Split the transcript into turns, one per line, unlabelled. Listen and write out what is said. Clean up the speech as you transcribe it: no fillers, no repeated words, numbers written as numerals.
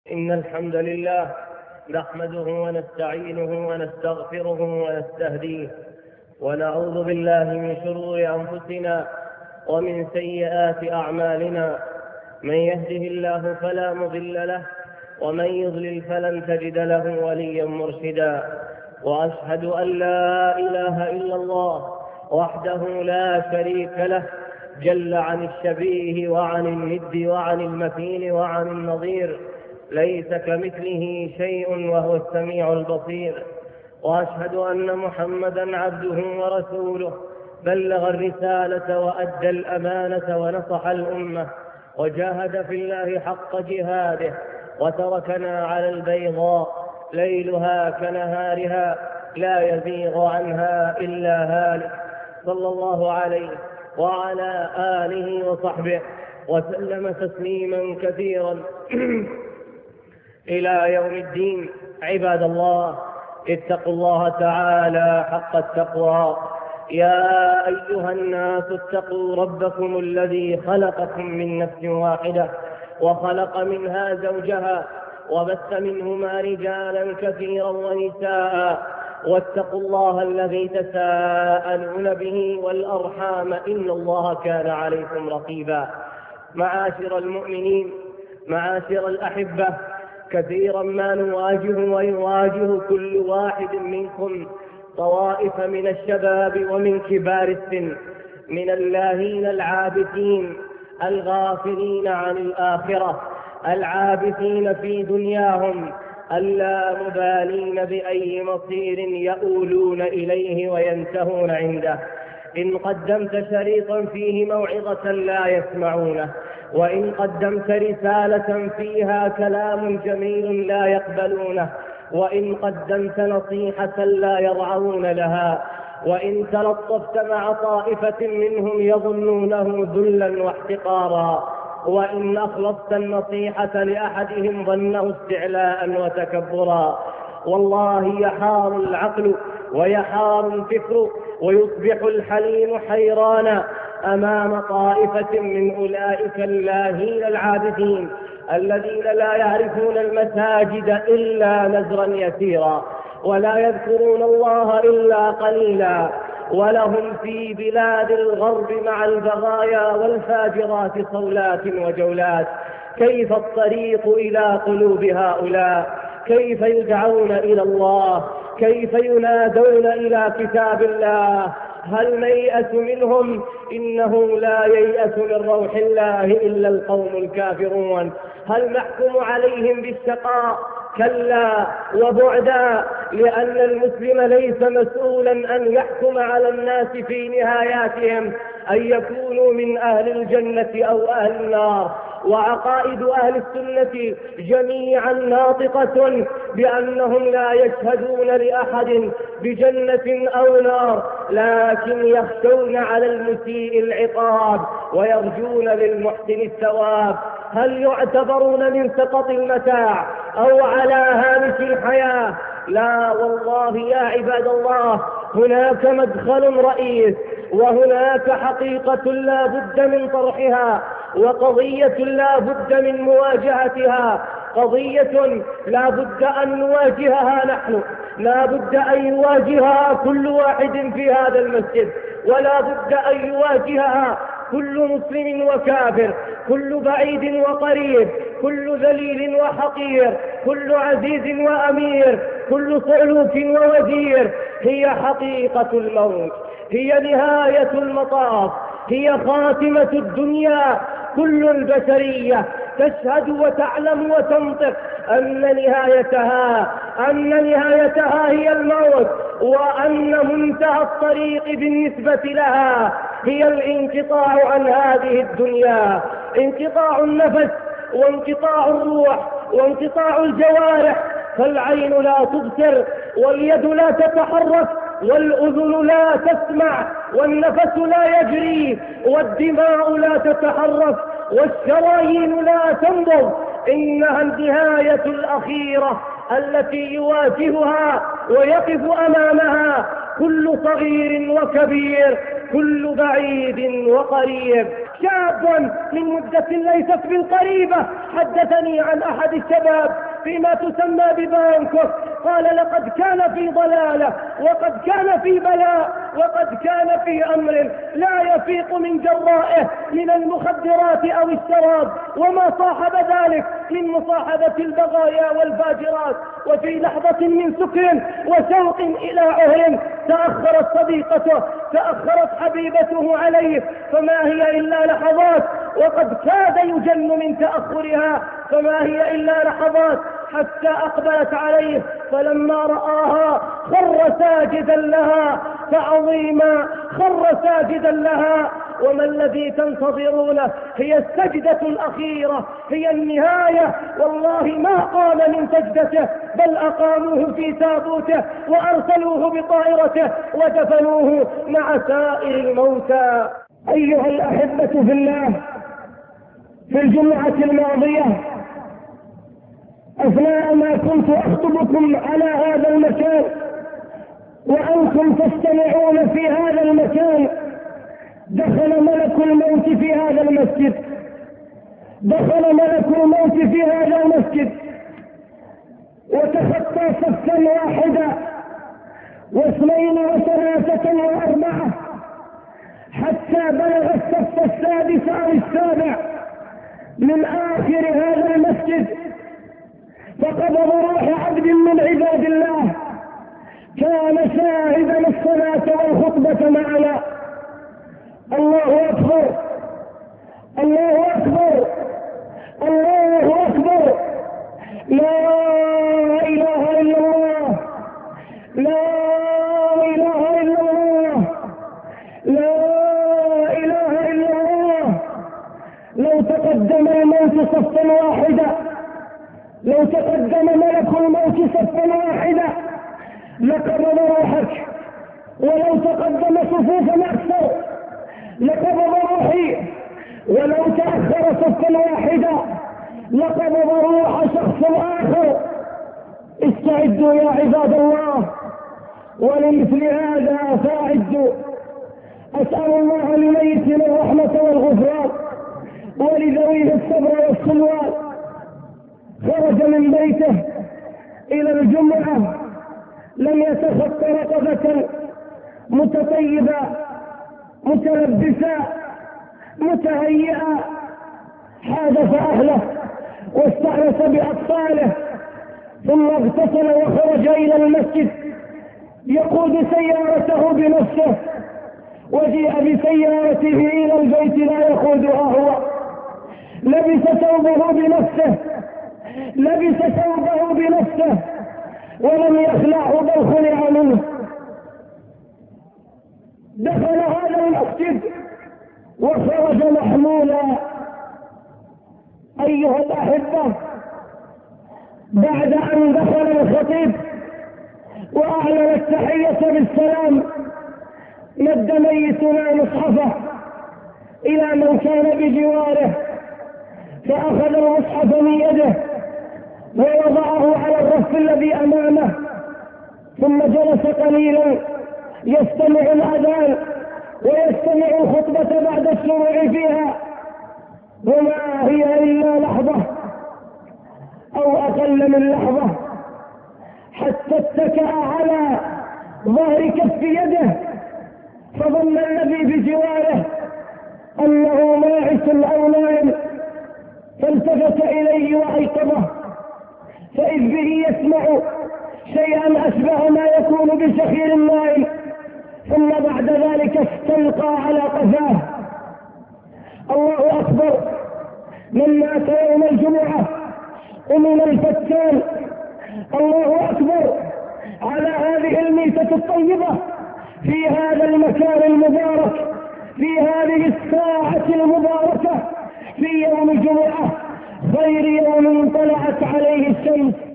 إن الحمد لله نحمده ونستعينه ونستغفره ونستهديه ونعوذ بالله من شرور أنفسنا ومن سيئات أعمالنا. من يهده الله فلا مضل له ومن يضلل فلن تجد له وليا مرشدا. وأشهد أن لا إله إلا الله وحده لا شريك له جل عن الشبيه وعن الند وعن المثيل وعن النظير، ليس كمثله شيء وهو السميع البصير. وأشهد أن محمدا عبده ورسوله بلغ الرسالة وأدى الأمانة ونصح الأمة وجاهد في الله حق جهاده وتركنا على البيضاء ليلها كنهارها لا يزيغ عنها إلا هالك، صلى الله عليه وعلى آله وصحبه وسلم تسليما كثيرا إلى يوم الدين. عباد الله، اتقوا الله تعالى حق التقوى. يا أيها الناس اتقوا ربكم الذي خلقكم من نفس واحدة وخلق منها زوجها وبث منهما رجالا كثيرا ونساء، واتقوا الله الذي تساءلون به والأرحام إن الله كان عليكم رقيبا. معاشر المؤمنين، معاشر الأحبة، كثيرا ما نواجه ويواجه كل واحد منكم طوائف من الشباب ومن كبار السن من اللاهين العابثين الغافلين عن الآخرة، العابثين في دنياهم اللا مبالين بأي مصير يؤولون إليه وينتهون عنده. إن قدمت شريطا فيه موعظة لا يسمعونه، وإن قدمت رسالة فيها كلام جميل لا يقبلونه، وإن قدمت نصيحة لا يرعون لها، وإن تلطفت مع طائفة منهم يظنونه ذلا واحتقارا، وإن أخلصت النصيحة لأحدهم ظنه استعلاء وتكبرا. والله يحار العقل ويحار الفكر ويصبح الحليم حيرانا أمام طائفة من أولئك اللاهين العابثين الذين لا يعرفون المساجد إلا نزرا يسيرا، ولا يذكرون الله إلا قليلا، ولهم في بلاد الغرب مع البغايا والفاجرات صولات وجولات. كيف الطريق إلى قلوب هؤلاء؟ كيف يدعون إلى الله؟ كيف ينادون إلى كتاب الله؟ هل نيأس منهم؟ إنه لا ييأس من روح الله إلا القوم الكافرون. هل نحكم عليهم بالشقاء؟ كلا وبعدا، لأن المسلم ليس مسؤولا أن يحكم على الناس في نهاياتهم أن يكونوا من أهل الجنة أو أهل النار. وعقائد أهل السنة جميعا ناطقة بأنهم لا يشهدون لأحد بجنة أو نار، لكن يخشون على المسيء العقاب ويرجون للمحسن الثواب. هل يعتبرون من سقط المتاع أو على هامش الحياة؟ لا والله يا عباد الله، هناك مدخل رئيس، وهناك حقيقة لا بد من طرحها، وقضية لا بد من مواجهتها، قضية لا بد أن نواجهها نحن، لا بد أن يواجهها كل واحد في هذا المسجد، ولا بد أن يواجهها كل مسلم وكافر، كل بعيد وقريب، كل ذليل وحقير، كل عزيز وأمير، كل صعلوك ووزير. هي حقيقة الموت، هي نهاية المطاف، هي خاتمة الدنيا. كل البشرية تشهد وتعلم وتنطق أن نهايتها هي الموت، وأن منتهى الطريق بالنسبة لها هي الانقطاع عن هذه الدنيا، انقطاع النفس وانقطاع الروح وانقطاع الجوارح. فالعين لا تبصر، واليد لا تتحرك، والأذن لا تسمع، والنفس لا يجري، والدماء لا تتحرك، والشرايين لا تنبض. إنها النهاية الأخيرة التي يواجهها ويقف أمامها كل صغير وكبير، كل بعيد وقريب. شاب من مدة ليست بالقريبة حدثني عن أحد الشباب فيما تسمى ببانكوك، قال لقد كان في ضلالة وقد كان في بلاء وقد كان في أمر لا يفيق من جرائه من المخدرات أو الشراب وما صاحب ذلك من مصاحبة البغايا والفاجرات. وفي لحظة من سكر وشوق إلى عهر تأخرت صديقته، تأخرت حبيبته عليه، فما هي إلا لحظات، وقد كاد يجن من تأخرها، فما هي إلا لحظات حتى أقبلت عليه، فلما رآها خر ساجدا لها تعظيما، خر ساجدا لها. وما الذي تنتظرونه؟ هي السجدة الأخيرة، هي النهاية. والله ما قام من سجدته، بل أقاموه في تابوته وأرسلوه بطائرته ودفنوه مع سائر الموتى. أيها الأحبة في الله، في الجمعة الماضية أثناء ما كنت أخطبكم على هذا المكان وأنتم تستمعون في هذا المكان، دخل ملك الموت في هذا المسجد، دخل ملك الموت في هذا المسجد وتخطى صفا واحدا واثنين وثلاثة وأربعة حتى بلغ الصف السادس أو السابع من آخر هذا المسجد، فقبض روح عبد من عباد الله كان شاهدا الصلاة والخطبة معنا. الله أكبر، الله أكبر، الله أكبر، لا إله إلا الله، لا إله إلا الله، لا إله إلا الله. لو تقدم الموت صفا واحدا، لو تقدم ملك الموت صفا واحدا لقبض روحك، ولو تقدم صفوفا أكثر لقبض روحي، ولو تأخر صفا واحدا لقبض روح شخص آخر. استعدوا يا عباد الله، ولمثل هذا فاعدوا. أسأل الله لميتنا الرحمة والغفران ولذويه الصبر والسلوان. خرج من بيته إلى الجمعة لم يتخطى رقبة، متطيبا متلبسا متهيئا، حادث أهله واستأنس بأطفاله، ثم اغتسل وخرج إلى المسجد يقود سيارته بنفسه، وجيء بسيارته إلى البيت لا يقودها هو، لبس ثوبه بنفسه، لبس ثوبه بنفسه ولم يخلعه بل خلع منه. دخل هذا المسجد وخرج محمولا. أيها الأحبة، بعد أن دخل الخطيب وأعلن التحية بالسلام مد ميتنا مصحفه إلى من كان بجواره، فأخذ المصحف من يده ووضعه على الرف الذي أمامه، ثم جلس قليلا يستمع الأذان ويستمع الخطبة بعد الشروع فيها، وما هي إلا لحظة أو أقل من لحظة حتى اتكأ على ظهر كف يده، فظن الذي بجواره أنه ناعس أو نائم، فالتفت إليه وأيقظه، فإذ به يسمع شيئا أشبه ما يكون بشخير النائم، ثم بعد ذلك استلقى على قفاه. الله أكبر، من مات يوم الجمعة ومن الفتان. الله أكبر على هذه الميتة الطيبة في هذا المكان المبارك، في هذه الساعة المباركة، في يوم الجمعة خير يوم طلعت عليه الشمس.